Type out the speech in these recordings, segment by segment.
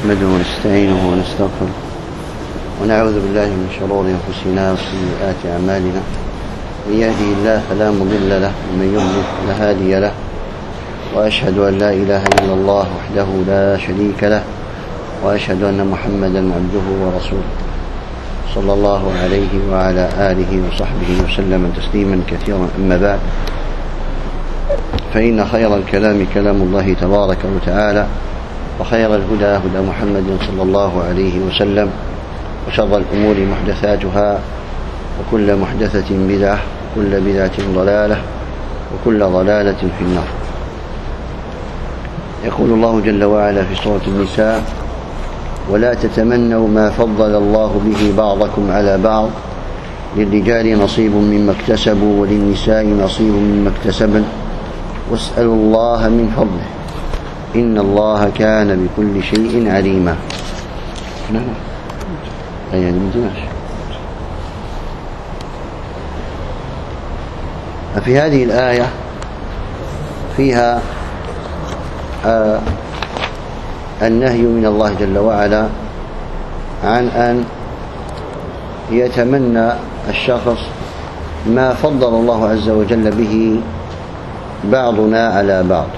نحمده ونستعينه ونستغفره ونعوذ بالله من شرور أنفسنا وسيئات أعمالنا. من يهده الله فلا مضل له ومن يضلل فلا هادي له، وأشهد أن لا إله إلا الله وحده لا شريك له، وأشهد أن محمدا عبده ورسوله صلى الله عليه وعلى آله وصحبه وسلم تسليما كثيرا. أما بعد، فإن خير الكلام كلام الله تبارك وتعالى، وخير الهدى هدى محمد صلى الله عليه وسلم، وشر الأمور محدثاتها، وكل محدثة بدعة، وكل بدعة ضلالة، وكل ضلالة في النار. يقول الله جل وعلا في سورة النساء: ولا تتمنوا ما فضل الله به بعضكم على بعض، للرجال نصيب مما اكتسبوا وللنساء نصيب مما اكتسبن، واسألوا الله من فضله إن الله كان بكل شيء عليما. ففي هذه الآية فيها النهي من الله جل وعلا عن أن يتمنى الشخص ما فضل الله عز وجل به بعضنا على بعض.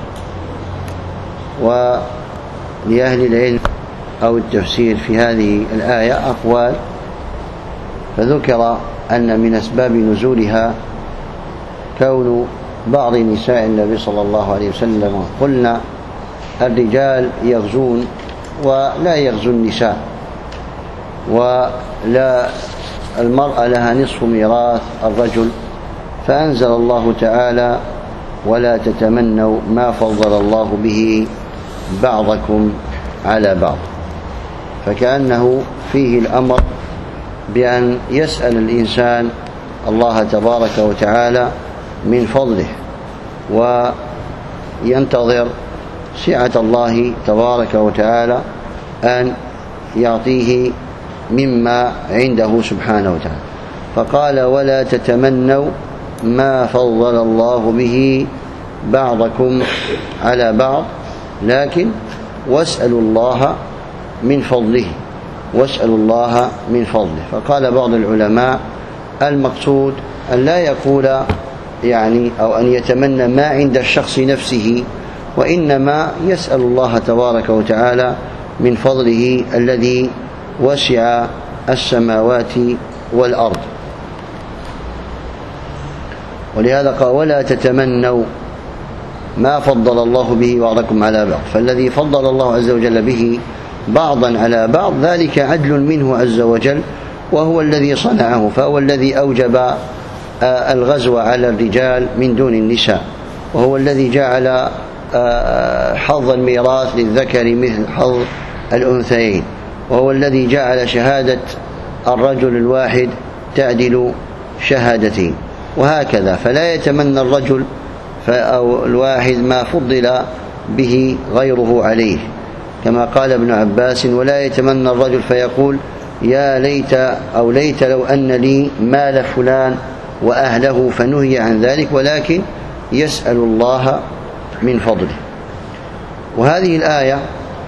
ولأهل العلم أو التفسير في هذه الآية أقوال، فذكر أن من أسباب نزولها كون بعض نساء النبي صلى الله عليه وسلم قلنا الرجال يغزون ولا يغزو النساء، ولا المرأة لها نصف ميراث الرجل، فأنزل الله تعالى: ولا تتمنوا ما فضل الله به بعضكم على بعض. فكأنه فيه الأمر بأن يسأل الإنسان الله تبارك وتعالى من فضله، وينتظر سعة الله تبارك وتعالى أن يعطيه مما عنده سبحانه وتعالى. فقال: ولا تتمنوا ما فضل الله به بعضكم على بعض، لكن واسألوا الله من فضله، واسألوا الله من فضله. فقال بعض العلماء: المقصود أن لا يقول أو أن يتمنى ما عند الشخص نفسه، وإنما يسأل الله تبارك وتعالى من فضله الذي وسع السماوات والأرض. ولهذا قال: ولا تتمنوا ما فضل الله به بعضكم على بعض. فالذي فضل الله عز وجل به بعضا على بعض ذلك عدل منه عز وجل، وهو الذي صنعه، فهو الذي أوجب الغزو على الرجال من دون النساء، وهو الذي جعل حظ الميراث للذكر مثل حظ الأنثيين، وهو الذي جعل شهادة الرجل الواحد تعدل شهادتين، وهكذا. فلا يتمنى الرجل أو الواحد ما فضل به غيره عليه، كما قال ابن عباس: ولا يتمنى الرجل فيقول: يا ليت أو ليت لو أن لي مال فلان وأهله، فنهي عن ذلك، ولكن يسأل الله من فضله. وهذه الآية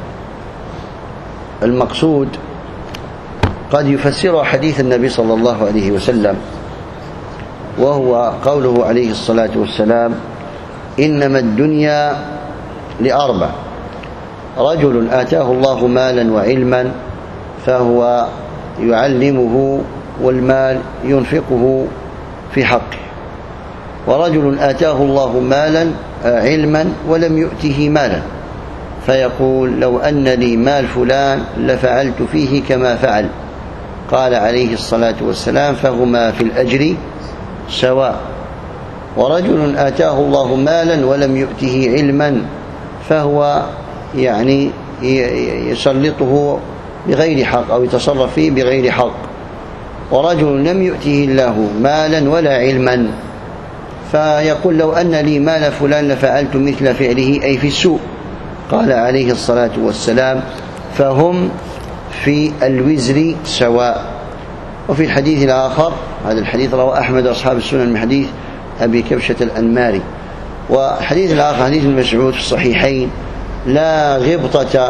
المقصود قد يفسر حديث النبي صلى الله عليه وسلم، وهو قوله عليه الصلاة والسلام: إنما الدنيا لأربع: رجل آتاه الله مالا وعلما فهو يعلمه والمال ينفقه في حقه، ورجل آتاه الله مالا علما ولم يؤته مالا فيقول: لو أن لي مال فلان لفعلت فيه كما فعل. قال عليه الصلاة والسلام: فهما في الأجر سواء. ورجل آتاه الله مالا ولم يؤته علما فهو يسلطه بغير حق أو يتصرف فيه بغير حق. ورجل لم يؤته الله مالا ولا علما فيقول: لو أن لي مال فلان لفعلت مثل فعله، أي في السوء. قال عليه الصلاة والسلام: فهم في الوزر سواء. وفي الحديث الآخر، هذا الحديث رواه أحمد وأصحاب السنن من حديث أبي كبشة الأنماري، وحديث الآخر حديث المسعود في الصحيحين: لا غبطة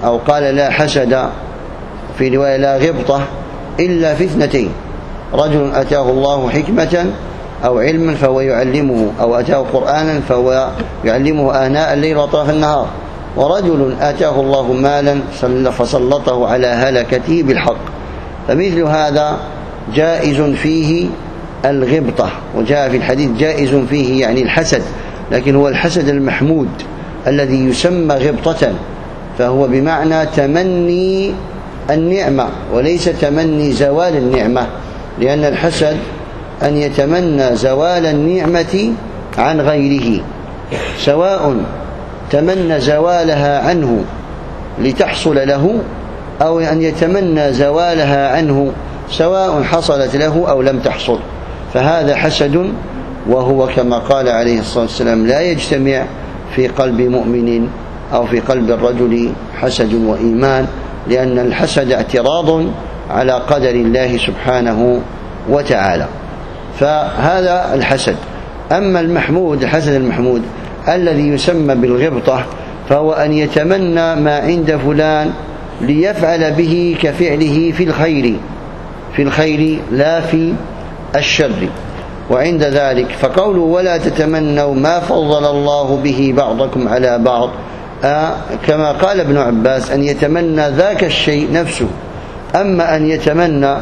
أو قال لا حسد في رواية لا غبطة إلا في اثنتين: رجل أتاه الله حكمة أو علما فهو يعلمه، أو أتاه قرآنا فهو يعلمه آناء الليل وأطراف النهار، ورجل آتاه الله مالا فسلطه على هلكته بالحق. فمثل هذا جائز فيه الغبطة، وجاء في الحديث جائز فيه يعني الحسد، لكن هو الحسد المحمود الذي يسمى غبطة، فهو بمعنى تمني النعمة وليس تمني زوال النعمة، لأن الحسد أن يتمنى زوال النعمة عن غيره، سواء تمنى زوالها عنه لتحصل له، أو أن يتمنى زوالها عنه سواء حصلت له أو لم تحصل، فهذا حسد، وهو كما قال عليه الصلاة والسلام لا يجتمع في قلب مؤمن أو في قلب الرجل حسد وإيمان، لأن الحسد اعتراض على قدر الله سبحانه وتعالى. فهذا الحسد. أما المحمود، الحسد المحمود الذي يسمى بالغبطة، فهو أن يتمنى ما عند فلان ليفعل به كفعله في الخير لا في الشر. وعند ذلك فقوله ولا تتمنوا ما فضل الله به بعضكم على بعض، كما قال ابن عباس أن يتمنى ذاك الشيء نفسه، أما أن يتمنى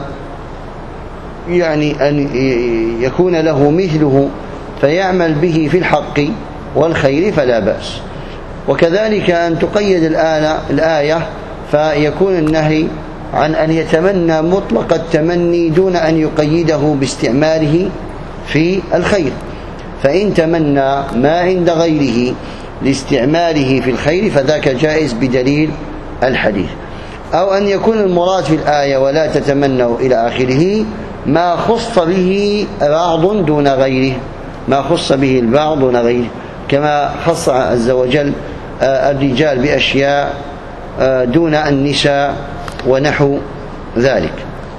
يعني أن يكون له مثله فيعمل به في الحق والخير فلا بأس. وكذلك أن تقيد الآية فيكون النهي عن أن يتمنى مطلق التمني دون أن يقيده باستعماله في الخير، فإن تمنى ما عند غيره لاستعماله في الخير فذاك جائز بدليل الحديث. أو أن يكون المراد في الآية ولا تتمنوا إلى آخره ما خص به بعض دون غيره، ما خص به البعض دون غيره، كما خص عز وجل الرجال بأشياء دون النساء ونحو ذلك.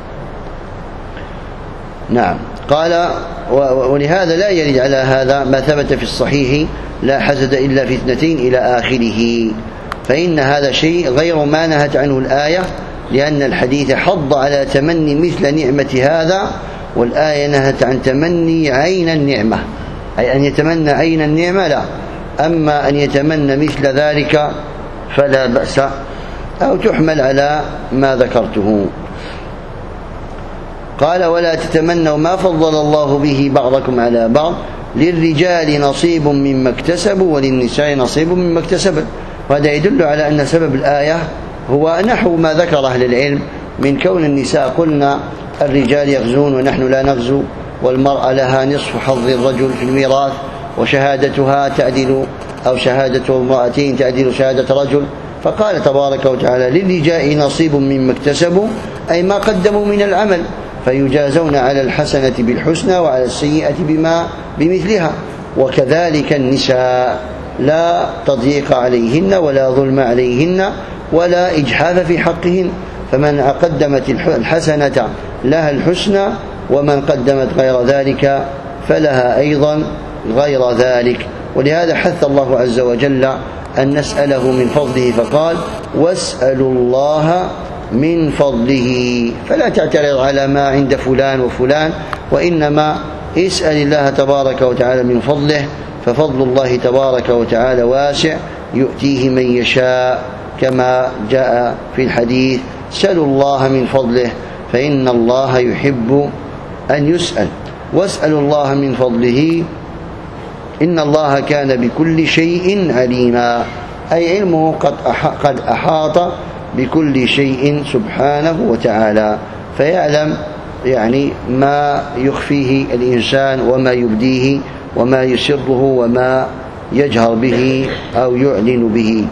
نعم. قال ولهذا لا يرد على هذا ما ثبت في الصحيح لا حسد إلا في اثنتين إلى آخره، فإن هذا شيء غير ما نهت عنه الآية، لأن الحديث حض على تمني مثل نعمة هذا، والآية نهت عن تمني عين النعمة، أي أن يتمنى عين النعمة لا، أما أن يتمنى مثل ذلك فلا بأس، أو تحمل على ما ذكرته. قال ولا تتمنوا ما فضل الله به بعضكم على بعض، للرجال نصيب مما اكتسبوا وللنساء نصيب مما اكتسبن. وهذا يدل على أن سبب الآية هو نحو ما ذكر أهل العلم من كون النساء قلنا الرجال يغزون ونحن لا نغزو، والمرأة لها نصف حظ الرجل في الميراث، وشهادتها تعدل أو شهادة امرأتين تعدل شهادة رجل، فقال تبارك وتعالى للرجال نصيب مما اكتسبوا، أي ما قدموا من العمل، فيجازون على الحسنة بالحسنى وعلى السيئة بمثلها. وكذلك النساء لا تضييق عليهن ولا ظلم عليهن ولا إجحاف في حقهن، فمن قدمت الحسنة لها الحسنى، ومن قدمت غير ذلك فلها أيضا غير ذلك. ولهذا حث الله عز وجل أن نسأله من فضله، فقال واسألوا الله من فضله، فلا تعترض على ما عند فلان وفلان، وإنما اسأل الله تبارك وتعالى من فضله، ففضل الله تبارك وتعالى واسع يؤتيه من يشاء، كما جاء في الحديث سألوا الله من فضله فإن الله يحب أن يسأل، واسألوا الله من فضله إن الله كان بكل شيء عليما، أي علمه قد أحاط بكل شيء سبحانه وتعالى، فيعلم يعني ما يخفيه الإنسان وما يبديه وما يسره وما يجهر به أو يعلن به،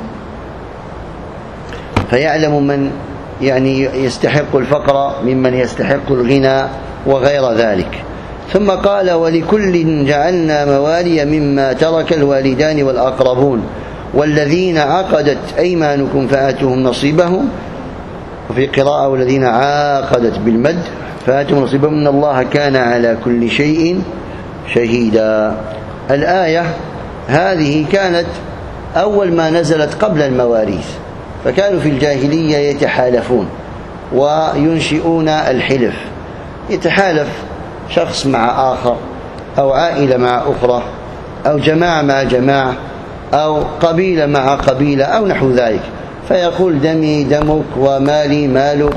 فيعلم من يعني يستحق الفقر ممن يستحق الغنى وغير ذلك. ثم قال ولكل جعلنا موالي مما ترك الوالدان والأقربون والذين عقدت أيمانكم فآتوهم نصيبهم، وفي قراءة والذين عاقدت بالمد فآتوهم نصيبهم إن الله كان على كل شيء شهيدا. الآية هذه كانت أول ما نزلت قبل المواريث، فكانوا في الجاهلية يتحالفون وينشئون الحلف. يتحالف شخص مع آخر، أو عائلة مع أخرى، أو جماعة مع جماعة، أو قبيلة مع قبيلة، أو نحو ذلك، فيقول دمي دمك ومالي مالك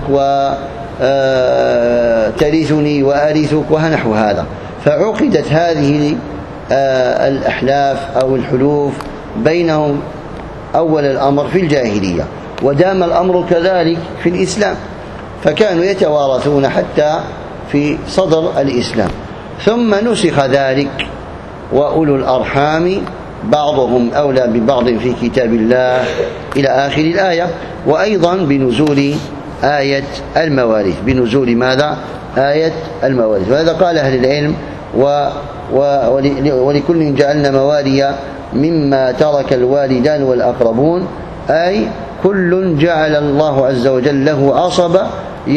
وترثني وأرثك ونحو هذا. فعقدت هذه الأحلاف أو الحلوف بينهم أول الأمر في الجاهلية، ودام الأمر كذلك في الإسلام، فكانوا يتوارثون حتى في صدر الإسلام. ثم نسخ ذلك، وأولو الأرحام بعضهم أولى ببعض في كتاب الله إلى آخر الآية. وأيضا بنزول آية المواريث، بنزول ماذا؟ آية المواريث. وهذا قال أهل العلم: ولكل جعلنا مواليا مما ترك الوالدان والأقربون، أي كل جعل الله عز وجل له عصبة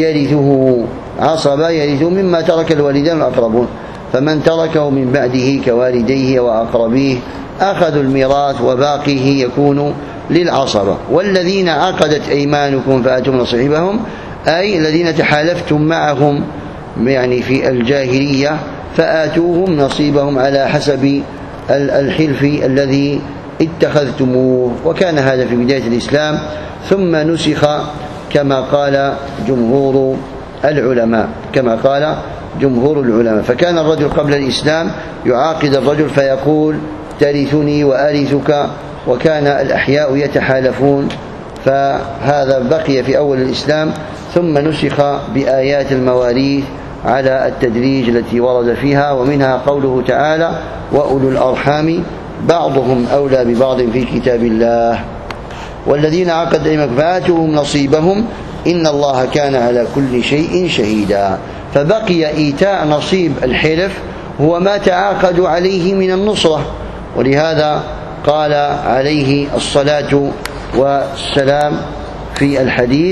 يرثه مما ترك الوالدان والأقربون، فمن تركه من بعده كوالديه وأقربيه أخذوا الميراث وباقيه يكون للعصبة. والذين عقدت أيمانكم فآتوا نصيبهم، أي الذين تحالفتم معهم يعني في الجاهلية فآتوهم نصيبهم على حسب الحلف الذي اتخذتموه. وكان هذا في بداية الإسلام، ثم نسخ كما قال جمهور العلماء. فكان الرجل قبل الإسلام يعاقد الرجل فيقول ترثني وأرثك، وكان الأحياء يتحالفون، فهذا بقي في أول الإسلام. ثم نسخ بآيات المواريث على التدريج التي ورد فيها، ومنها قوله تعالى: وأولو الأرحام بعضهم أولى ببعض في كتاب الله، والذين عقد أيمانكم فآتوهم نصيبهم إن الله كان على كل شيء شهيدا. فبقي إيتاء نصيب الحلف هو ما تعاقدوا عليه من النصرة، ولهذا قال عليه الصلاة والسلام في الحديث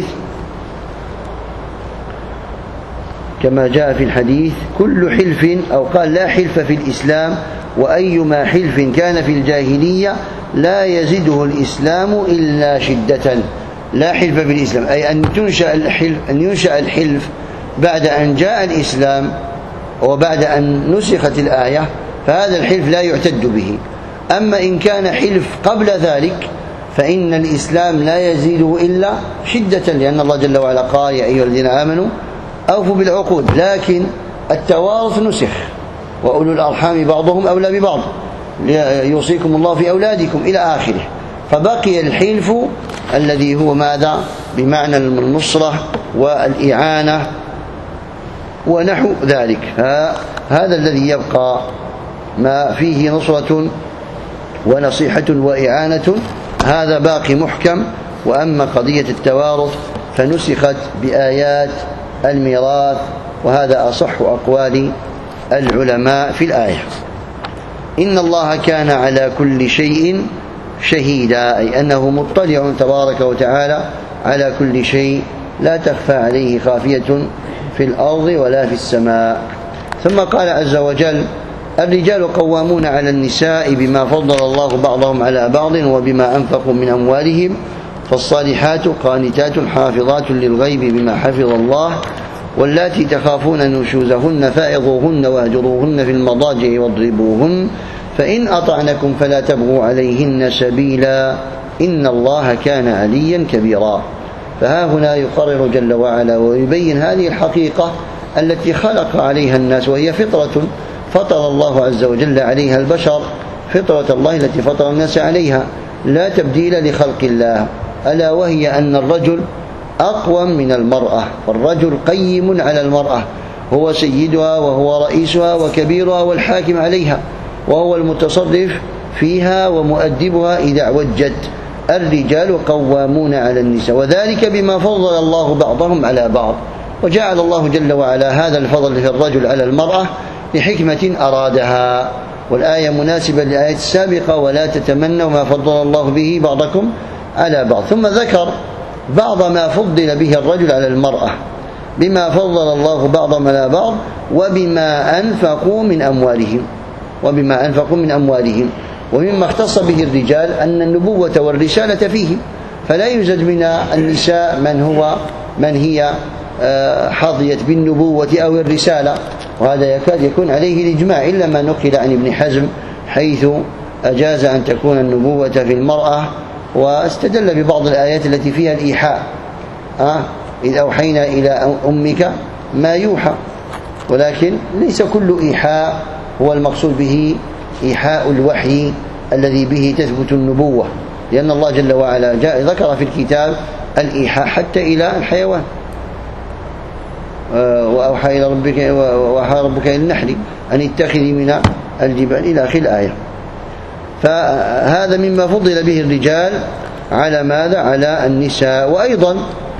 كما جاء في الحديث: كل حلف، أو قال: لا حلف في الإسلام، وأيما حلف كان في الجاهلية لا يزده الإسلام إلا شدة. لا حلف في الإسلام، أي أن ينشأ الحلف بعد أن جاء الإسلام وبعد أن نسخت الآية، فهذا الحلف لا يعتد به. أما إن كان حلف قبل ذلك فإن الإسلام لا يزيده إلا شدة، لأن الله جل وعلا قال: يا أيها الذين آمنوا أوفوا بالعقود. لكن التوارث نسخ: وأولو الأرحام بعضهم أولى ببعض، يوصيكم الله في أولادكم إلى آخره. فبقي الحلف الذي هو ماذا؟ بمعنى النصرة والإعانة ونحو ذلك. هذا الذي يبقى، ما فيه نصرة ونصيحة وإعانة، هذا باقي محكم. وأما قضية التوارث فنسخت بآيات الميراث، وهذا أصح أقوال العلماء في الآية. إن الله كان على كل شيء شهيدا، أي أنه مطلع تبارك وتعالى على كل شيء، لا تخفى عليه خافية في الأرض ولا في السماء. ثم قال عز وجل: الرجال قوامون على النساء بما فضل الله بعضهم على بعض وبما أنفقوا من أموالهم، فالصالحات قانتات حافظات للغيب بما حفظ الله، واللاتي تخافون نشوزهن فعظوهن واهجروهن في المضاجع واضربوهن، فإن أطعنكم فلا تبغوا عليهن سبيلا إن الله كان عليا كبيرا. فها هنا يقرر جل وعلا ويبين هذه الحقيقة التي خلق عليها الناس، وهي فطرة فطر الله عز وجل عليها البشر، فطرة الله التي فطر الناس عليها، لا تبديل لخلق الله، ألا وهي أن الرجل أقوم من المرأة، والرجل قيم على المرأة، هو سيدها وهو رئيسها وكبيرها والحاكم عليها، وهو المتصرف فيها ومؤدبها إذا اعوجت. الرجال قوامون على النساء، وذلك بما فضل الله بعضهم على بعض. وجعل الله جل وعلا هذا الفضل في الرجل على المرأة لحكمة أرادها، والآية مناسبة للآية السابقة: ولا تتمنوا ما فضل الله به بعضكم على بعض. ثم ذكر بعض ما فضل به الرجل على المرأة، بما فضل الله بعضهم على بعض وبما أنفقوا من أموالهم. ومما اختص به الرجال أن النبوة والرسالة فيه، فلا يوجد من النساء من هي حظيت بالنبوة أو الرسالة، وهذا يكاد يكون عليه الإجماع، إلا ما نقل عن ابن حزم حيث أجاز أن تكون النبوة في المرأة، واستدل ببعض الآيات التي فيها الإيحاء، إذ أوحينا إلى أمك ما يوحى، ولكن ليس كل إيحاء هو المقصود به إيحاء الوحي الذي به تثبت النبوة، لأن الله جل وعلا ذكر في الكتاب الإيحاء حتى إلى الحيوان، وأوحى ربك إلى النحل أن اتخذي من الجبال إلى آخر الآية. فهذا مما فضل به الرجال على ماذا؟ على النساء. وأيضا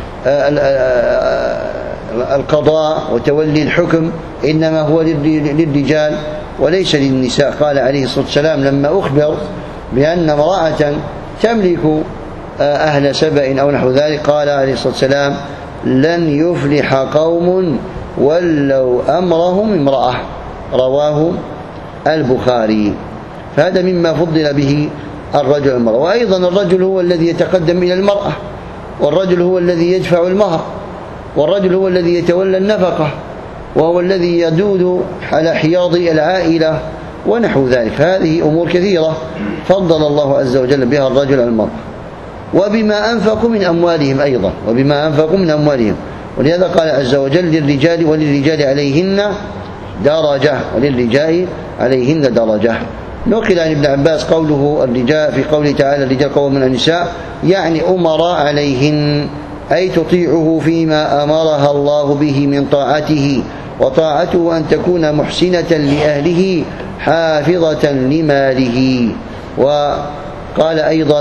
القضاء وتولي الحكم إنما هو للرجال وليس للنساء. قال عليه الصلاة والسلام لما أخبر بأن امرأة تملك أهل سبأ أو نحو ذلك، قال عليه الصلاة والسلام لن يفلح قوم ولوا أمرهم امرأة، رواه البخاري. فهذا مما فضل به الرجل والمرأة. وأيضا الرجل هو الذي يتقدم إلى المرأة، والرجل هو الذي يدفع المهر، والرجل هو الذي يتولى النفقة، وهو الذي يدود على حياض العائلة ونحو ذلك. هذه أمور كثيرة فضل الله عز وجل بها الرجل على المرأة. وبما أنفقوا من أموالهم أيضا، وبما أنفقوا من أموالهم، ولهذا قال عز وجل للرجال وللرجال عليهن درجة، وللرجال عليهن درجة. نقل عن ابن عباس قوله الرجال في قوله تعالى الرجال قوامون على النساء، يعني أمراء عليهن، أي تطيعه فيما أمرها الله به من طاعته، وطاعته أن تكون محسنة لأهله حافظة لماله. وقال أيضا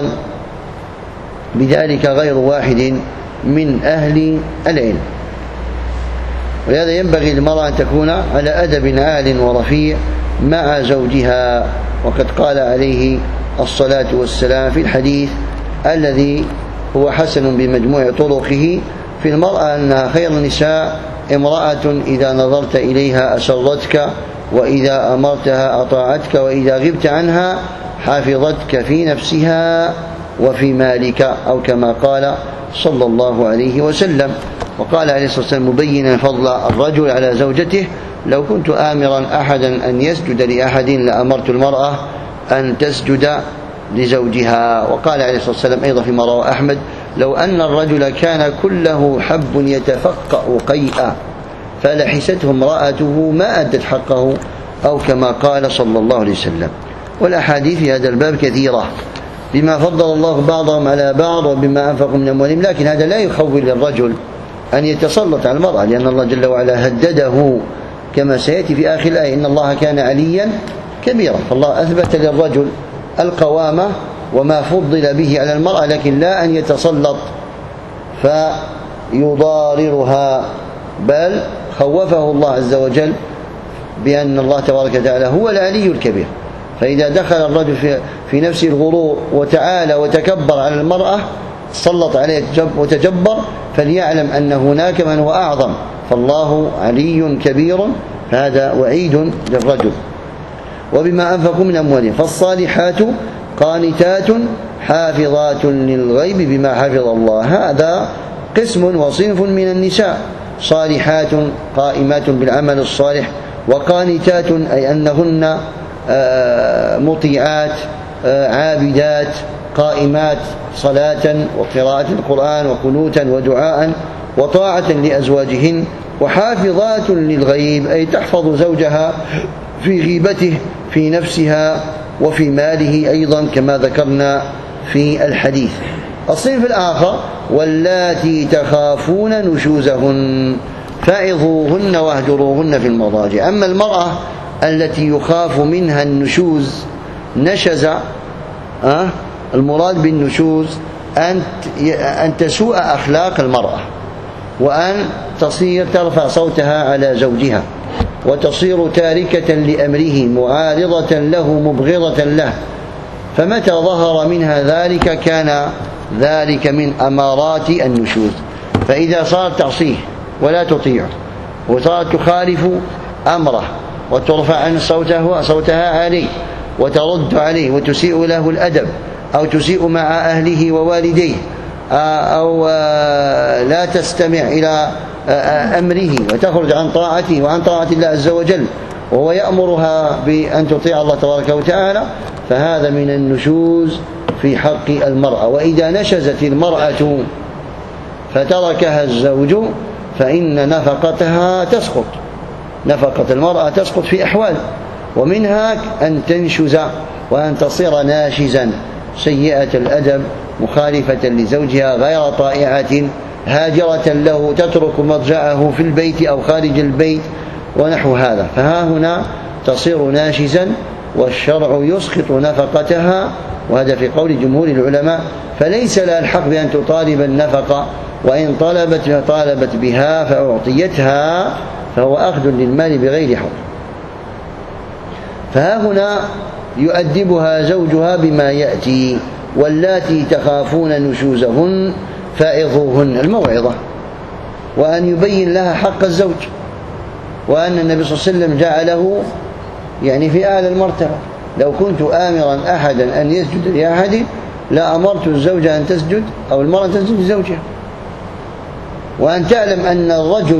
بذلك غير واحد من أهل العلم. ولهذا ينبغي للمرأة أن تكون على أدب عال ورفيع مع زوجها. وقد قال عليه الصلاة والسلام في الحديث الذي هو حسن بمجموع طرقه في المرأة أنها خير النساء امرأة إذا نظرت إليها أسرتك، وإذا أمرتها أطاعتك، وإذا غبت عنها حافظتك في نفسها وفي مالك، أو كما قال صلى الله عليه وسلم. وقال عليه الصلاة والسلام مبينا فضل الرجل على زوجته لو كنت آمرا أحدا أن يسجد لأحد لأمرت المرأة أن تسجد لزوجها. وقال عليه الصلاة والسلام أيضا فيما رواه أحمد لو أن الرجل كان كله حب يتفقأ قيئا فلحسته امرأته ما أدت حقه، أو كما قال صلى الله عليه وسلم. والأحاديث في هذا الباب كثيرة بما فضل الله بعضهم على بعض وبما أنفقوا من أموالهم، لكن هذا لا يخول للرجل أن يتسلط على المرأة، لأن الله جل وعلا هدده كما سيأتي في آخر الآية إن الله كان عليا كبيرا. فالله أثبت للرجل القوامة وما فضل به على المرأة، لكن لا أن يتسلط فيضاررها، بل خوفه الله عز وجل بأن الله تبارك وتعالى هو العلي الكبير. فإذا دخل الرجل في نفسه الغرور وتعالى وتكبر على المرأة سلط عليه وتجبر، فليعلم أن هناك من هو أعظم، فالله علي كبير. هذا وعيد للرجل. وبما أنفقوا من أموالهم فالصالحات قانتات حافظات للغيب بما حفظ الله. هذا قسم وصنف من النساء، صالحات قائمات بالعمل الصالح، وقانتات أي أنهن مطيعات عابدات قائمات صلاة وقراءة القرآن وقنوتا ودعاء وطاعة لأزواجهن، وحافظات للغيب أي تحفظ زوجها في غيبته في نفسها وفي ماله أيضا كما ذكرنا في الحديث. الصنف الآخر واللاتي تخافون نشوزهن فعظوهن واهجروهن في المضاجع. أما المرأة التي يخاف منها النشوز، نشز المراد بالنشوز أن تسوء أخلاق المرأة، وأن تصير ترفع صوتها على زوجها، وتصير تاركة لأمره معارضة له مبغضة له. فمتى ظهر منها ذلك كان ذلك من أمارات النشوز. فإذا صارت تعصيه ولا تطيعه، وصارت تخالف أمره وترفع عن صوتها عليه وترد عليه وتسيء له الأدب، أو تسيء مع أهله ووالديه، أو لا تستمع إلى أمره وتخرج عن طاعته وعن طاعة الله عز وجل، وهو يأمرها بأن تطيع الله تبارك وتعالى، فهذا من النشوز في حق المرأة. وإذا نشزت المرأة فتركها الزوج فإن نفقتها تسقط. نفقة المرأة تسقط في أحوال، ومنها أن تنشز وأن تصير ناشزا سيئة الأدب مخالفة لزوجها غير طائعة هاجرة له تترك مضجعه في البيت أو خارج البيت ونحو هذا. فها هنا تصير ناشزا والشرع يسقط نفقتها، وهذا في قول جمهور العلماء، فليس لها الحق بأن تطالب النفقة، وإن طالبت بها فأعطيتها فهو أخذ للمال بغير حق. فها هنا يؤدبها زوجها بما يأتي: واللاتي تخافون نشوزهن فعظوهن، الموعظة، وأن يبين لها حق الزوج، وأن النبي صلى الله عليه وسلم جعله يعني في أعلى المرتبة. لو كنت آمرا أحدا أن يسجد لأحد لأمرت الزوجة أن تسجد أو المرأة تسجد لزوجها. وأن تعلم أن الرجل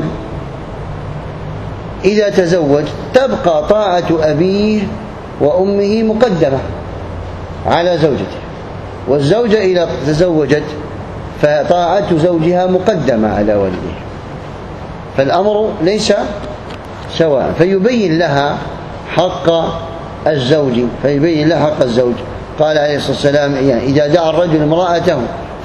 إذا تزوج تبقى طاعة أبيه وأمه مقدمة على زوجته، والزوجة إذا تزوجت فطاعة زوجها مقدمة على والديه، فالأمر ليس سواء. فيبين لها حق الزوج، قال عليه الصلاة والسلام: يعني إذا دعا الرجل امرأته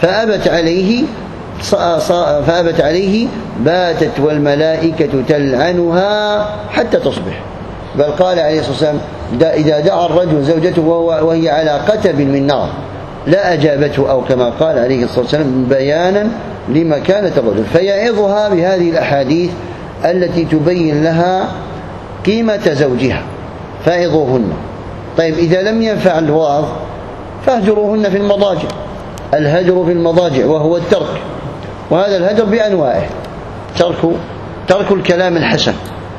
فأبت عليه باتت والملائكة تلعنها حتى تصبح. بل قال عليه الصلاة والسلام: إذا دعا الرجل زوجته وهي على قتب من نار لا أجابته، أو كما قال عليه الصلاة والسلام بيانا لمكانة الرجل. فيعظها بهذه الأحاديث التي تبين لها قيمة زوجها، فعظوهن. طيب إذا لم ينفع الوعظ فاهجروهن في المضاجع. الهجر في المضاجع وهو الترك، وهذا الهجر بأنواعه: ترك الكلام الحسن،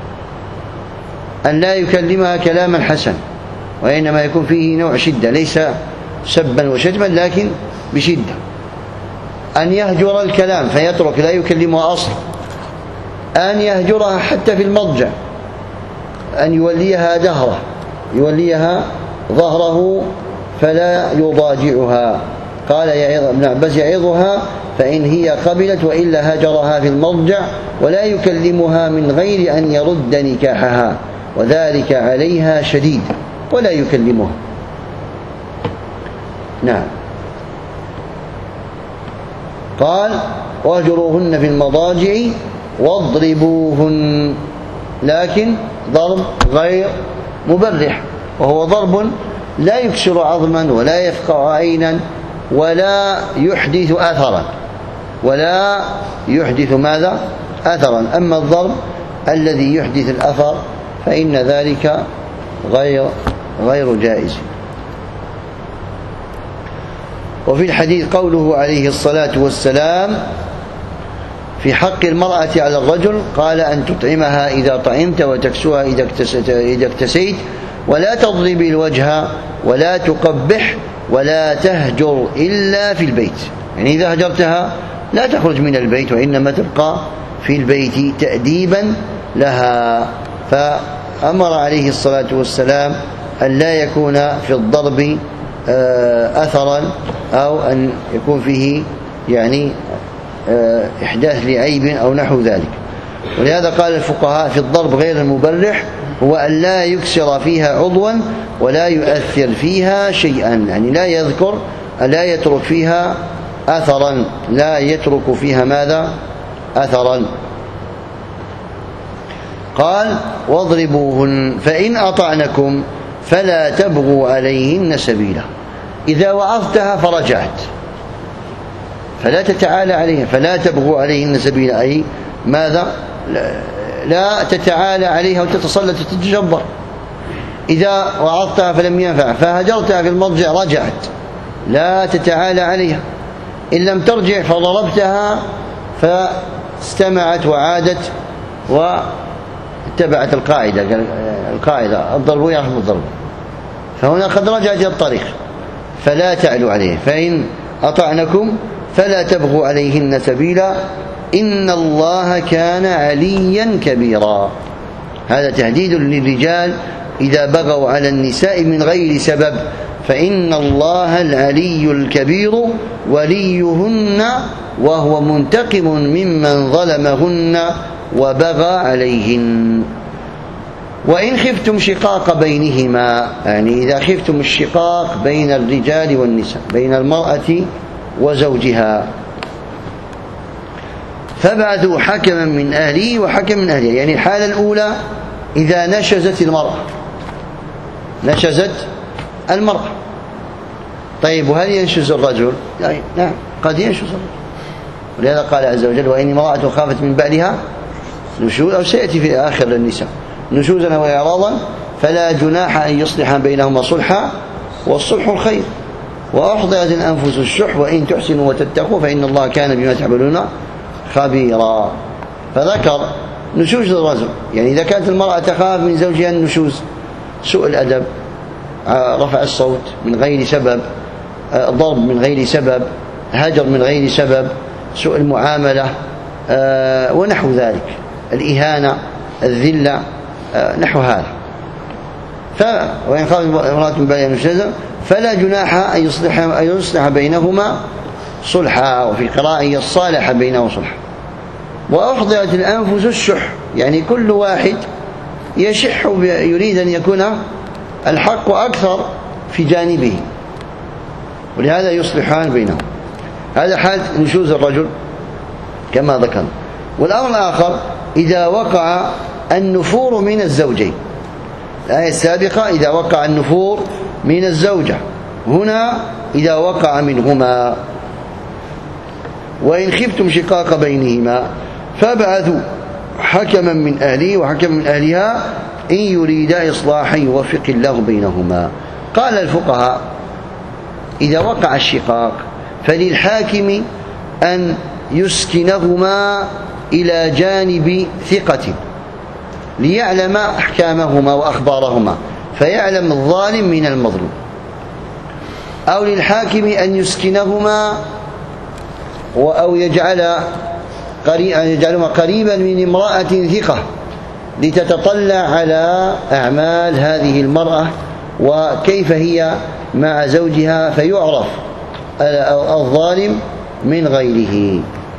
أن لا يكلمها كلاما حسن، وإنما يكون فيه نوع شدة، ليس سبا وشتما لكن بشدة. أن يهجر الكلام فيترك لا يكلمها أصلا. أن يهجرها حتى في المضجع، أن يوليها ظهره فلا يضاجعها. قال ابن عباس: يعظها فإن هي قبلت، وإلا هجرها في المضجع ولا يكلمها من غير أن يرد نكاحها، وذلك عليها شديد، ولا يكلمها. نعم. قال: واهجروهن في المضاجع واضربوهن، لكن ضرب غير مبرح، وهو ضرب لا يكسر عظما ولا يفقع عينا ولا يحدث أثرا. أما الضرب الذي يحدث الأثر فإن ذلك غير جائز. وفي الحديث قوله عليه الصلاة والسلام في حق المرأة على الرجل، قال: أن تطعمها إذا طعمت وتكسوها إذا اكتسيت، ولا تضرب الوجه ولا تقبح ولا تهجر إلا في البيت. يعني إذا هجرتها لا تخرج من البيت، وإنما تبقى في البيت تأديبا لها. فأمر عليه الصلاة والسلام أن لا يكون في الضرب أثرا، أو أن يكون فيه يعني إحداث لعيب أو نحو ذلك. ولهذا قال الفقهاء في الضرب غير المبرح هو أن لا يكسر فيها عضوا ولا يؤثر فيها شيئا، يعني لا يترك فيها أثرا، لا يترك فيها ماذا؟ أثرا. قال: واضربوهن فإن أطعنكم فلا تبغوا عليهن سبيلا. إذا وعظتها فرجعت فلا تتعالى عليها، فلا تبغوا عليهن سبيلا، أي ماذا؟ لا تتعالى عليها وتتسلط وتتجبر. إذا وعظتها فلم ينفع فهجرتها في المضجع رجعت، لا تتعالى عليها. إن لم ترجع فضربتها فاستمعت وعادت واتبعت القاعدة الضرب يرحم الضرب، فهنا قد رجعت إلى الطريق، فلا تعلوا عليه. فإن أطعنكم فلا تبغوا عليهن سبيلا إن الله كان عليا كبيرا. هذا تهديد للرجال إذا بغوا على النساء من غير سبب، فإن الله العلي الكبير وليهن وهو منتقم ممن ظلمهن وبغى عليهن. وإن خفتم شقاق بينهما، يعني إذا خفتم الشقاق بين الرجال والنساء، بين المرأة وزوجها، فابعثوا حكما من أهله وحكما من أهلها. يعني الحالة الأولى إذا نشزت المرأة، نشزت المرأة. طيب وهل ينشز الرجل؟ نعم قد ينشز الرجل، ولهذا قال عز وجل: وإن امرأة خافت من بعدها نشوزا، أو سيأتي في آخر النساء، نشوزا وإعراضا فلا جناح أن يصلح بينهما صلحا والصلح خير، وأحضرت الأنفس الشح وإن تحسنوا وتتقوا فإن الله كان بما تعملون خبيرا. فذكر نشوز الرجل، يعني إذا كانت المرأة تخاف من زوجها النشوز، سوء الأدب، رفع الصوت من غير سبب، ضرب من غير سبب، هجر من غير سبب، سوء المعاملة ونحو ذلك، الإهانة، الذلة، نحو هذا. وإن خافت امرأة من بعدها نشوزا فلا جناح أن يصلح بينهما صلحا، وفي قراءة يصالح بينهما صلحا. وأحضرت الأنفس الشح، يعني كل واحد يشح يريد أن يكون الحق أكثر في جانبه، ولهذا يصلحان بينهم. هذا حال نشوز الرجل كما ذكرنا. والأمر الآخر إذا وقع النفور من الزوجين، الآية السابقة إذا وقع النفور من الزوجة، هنا إذا وقع منهما. وإن خفتم شقاق بينهما فابعثوا حكما من أهله وحكما من أهلها إن يريدا إصلاحا يوفق الله بينهما. قال الفقهاء إذا وقع الشقاق فللحاكم أن يسكنهما إلى جانب ثقة ليعلم أحكامهما وأخبارهما فيعلم الظالم من المظلوم، أو للحاكم أن يسكنهما أو يجعلهما قريبا من امرأة ثقة لتتطلع على أعمال هذه المرأة وكيف هي مع زوجها فيعرف الظالم من غيره.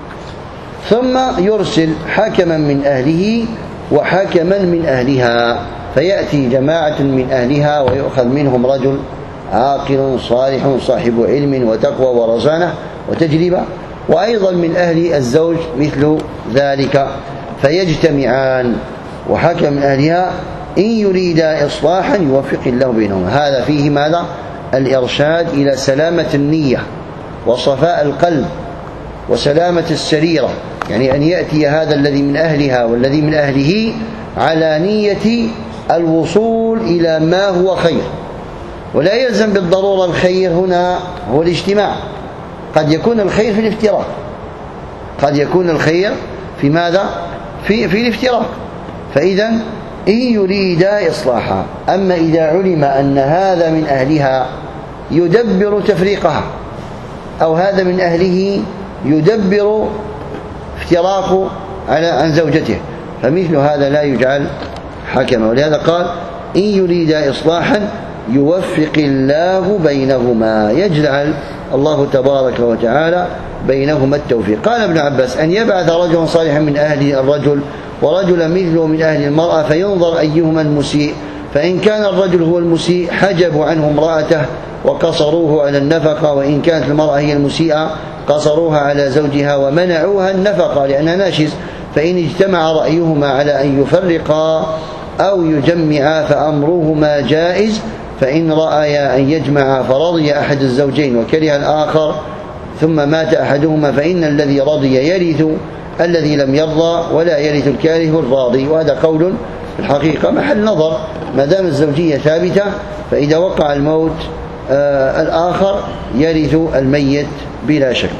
ثم يرسل حكما من أهله وحكما من أهلها، فيأتي جماعة من أهلها ويؤخذ منهم رجل عاقل صالح صاحب علم وتقوى ورزانة وتجربة، وأيضا من أهل الزوج مثل ذلك، فيجتمعان. وحكم من أهلها إن يريدا إصلاحا يوفق الله بينهما. هذا فيه ماذا؟ الإرشاد إلى سلامة النية وصفاء القلب وسلامة السريرة، يعني أن يأتي هذا الذي من أهلها والذي من أهله على نية الوصول إلى ما هو خير. ولا يلزم بالضرورة الخير هنا هو الاجتماع، قد يكون الخير في الافتراق، قد يكون الخير في ماذا؟ في الافتراق. فإذا إن يريدا إصلاحا. أما إذا علم أن هذا من أهلها يدبر تفريقها أو هذا من أهله يدبر افتراق عن زوجته فمثل هذا لا يجعل حكما. ولهذا قال إن يريدا إصلاحا يوفق الله بينهما، يجعل الله تبارك وتعالى بينهما التوفيق. قال ابن عباس أن يبعث رجلا صالحا من أهل الرجل ورجلا مثله من أهل المرأة فينظر أيهما المسيء، فإن كان الرجل هو المسيء حجبوا عنه امرأته وقصروه على النفقة، وإن كانت المرأة هي المسيئة قصروها على زوجها ومنعوها النفقة لأنها ناشز. فإن اجتمع رأيهما على أن يفرقا أو يجمعا فأمرهما جائز، فإن رأيا أن يجمع فرضي أحد الزوجين وكره الآخر ثم مات أحدهما فإن الذي رضي يرث الذي لم يرضى ولا يرث الكاره الراضي. وهذا قول في الحقيقة محل نظر، ما دام الزوجية ثابتة فإذا وقع الموت الآخر يرث الميت بلا شك.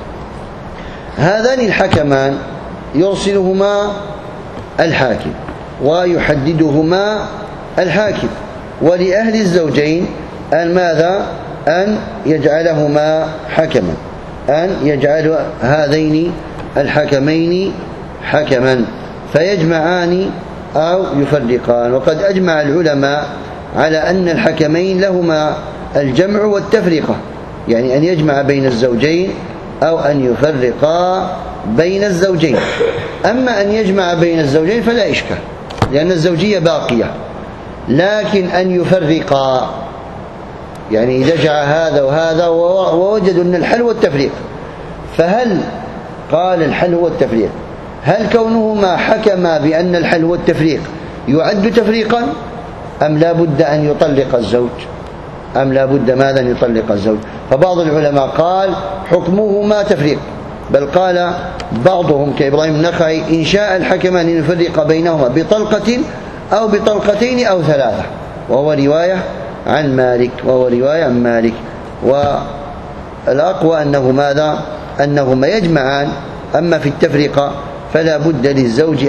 هذان الحكمان يرسلهما الحاكم ويحددهما الحاكم، ولأهل الزوجين أن ماذا؟ أن يجعلهما حكما. أن يجعل هذين الحكمين حكما فيجمعان أو يفرقان. وقد أجمع العلماء على أن الحكمين لهما الجمع والتفرقة، يعني أن يجمع بين الزوجين أو أن يفرقا بين الزوجين. أما أن يجمع بين الزوجين فلا إشكال لأن الزوجية باقية، لكن أن يفرقا يعني إذا جاء هذا وهذا ووجدوا أن الحل هو التفريق، فهل قال الحل هو التفريق، هل كونهما حكما بأن الحل هو التفريق يعد تفريقا أم لا بد أن يطلق الزوج؟ أم لا بد ماذا أن يطلق الزوج؟ فبعض العلماء قال حكمهما تفريق، بل قال بعضهم كإبراهيم النخعي إن شاء الحكمان أن يفرق بينهما بطلقة أو بطلقتين أو ثلاثة، وهو رواية عن مالك. والأقوى أنه ماذا؟ أنهما يجمعان. أما في التفرقة فلا بد للزوج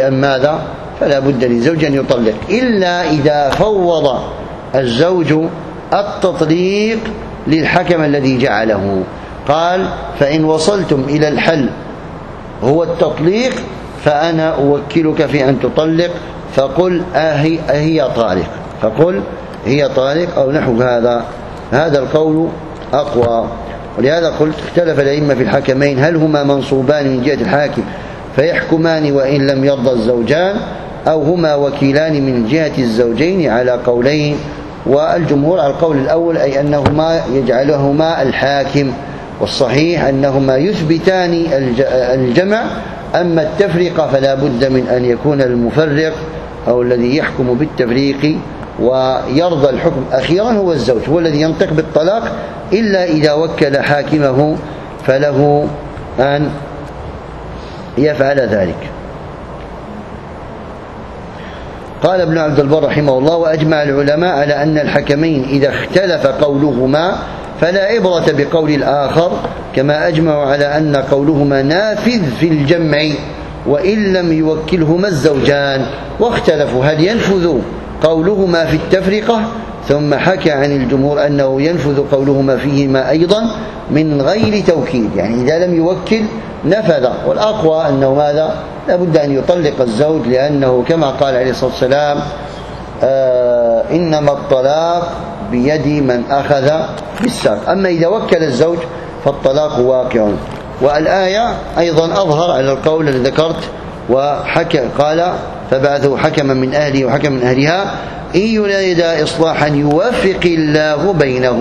أن يطلق، إلا إذا فوض الزوج التطليق للحكم الذي جعله. قال فإن وصلتم إلى الحل هو التطليق فأنا أوكلك في أن تطلق، فقل هي طالق أو نحو هذا القول أقوى. ولهذا قلت اختلف الأئمة في الحكمين هل هما منصوبان من جهة الحاكم فيحكمان وإن لم يرضى الزوجان، أو هما وكيلان من جهة الزوجين على قولين. والجمهور على القول الأول أي أنهما يجعلهما الحاكم، والصحيح أنهما يثبتان الجمع. أما التفرقة فلا بد من أن يكون المفرق أو الذي يحكم بالتفريق ويرضى الحكم أخيرا هو الزوج، هو الذي ينطق بالطلاق، إلا إذا وكل حاكمه فله أن يفعل ذلك. قال ابن عبد البر رحمه الله وأجمع العلماء على أن الحكمين إذا اختلف قولهما فلا عبرة بقول الآخر، كما أجمعوا على أن قولهما نافذ في الجمع وإن لم يوكلهما الزوجان. واختلفوا هل ينفذ قولهما في التفرقة، ثم حكى عن الجمهور أنه ينفذ قولهما فيهما أيضا من غير توكيد، يعني إذا لم يوكل نفذ. والأقوى أنه ماذا؟ لابد أن يطلق الزوج، لأنه كما قال عليه الصلاة والسلام إنما الطلاق بيد من أخذ بالساق. أما إذا وكل الزوج فالطلاق واقع. والآية أيضا أظهر على القول الذي ذكرت، وحكى قال فبعثوا حكما من أهله وحكما من أهلها إن يريدا إصلاحا يوفق الله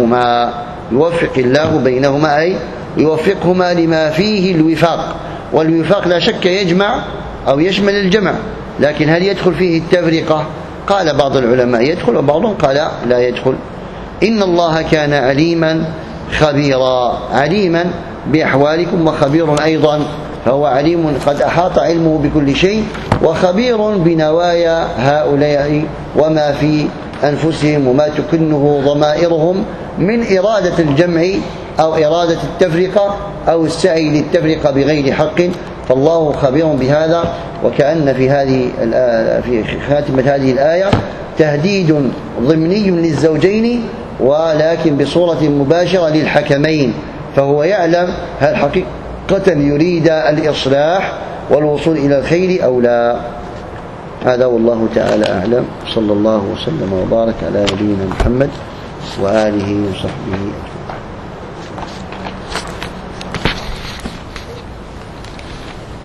بينهما أي يوفقهما لما فيه الوفاق. والوفاق لا شك يجمع أو يشمل الجمع، لكن هل يدخل فيه التفرقة؟ قال بعض العلماء يدخل وبعضهم قال لا يدخل. إن الله كان عليما خبيرا، عليما بأحوالكم وخبير أيضا، فهو عليم قد أحاط علمه بكل شيء، وخبير بنوايا هؤلاء وما في أنفسهم وما تكنه ضمائرهم من إرادة الجمع أو إرادة التفرقة أو السعي للتفرقة بغير حق، فالله خبير بهذا. وكأن في خاتمة هذه الآية تهديد ضمني للزوجين ولكن بصورة مباشرة للحكمين، فهو يعلم هل حقيقة يريد الإصلاح والوصول إلى الخير أو لا. هذا والله تعالى أعلم. صلى الله وسلم وبارك على نبينا محمد وآله وصحبه أجمعين.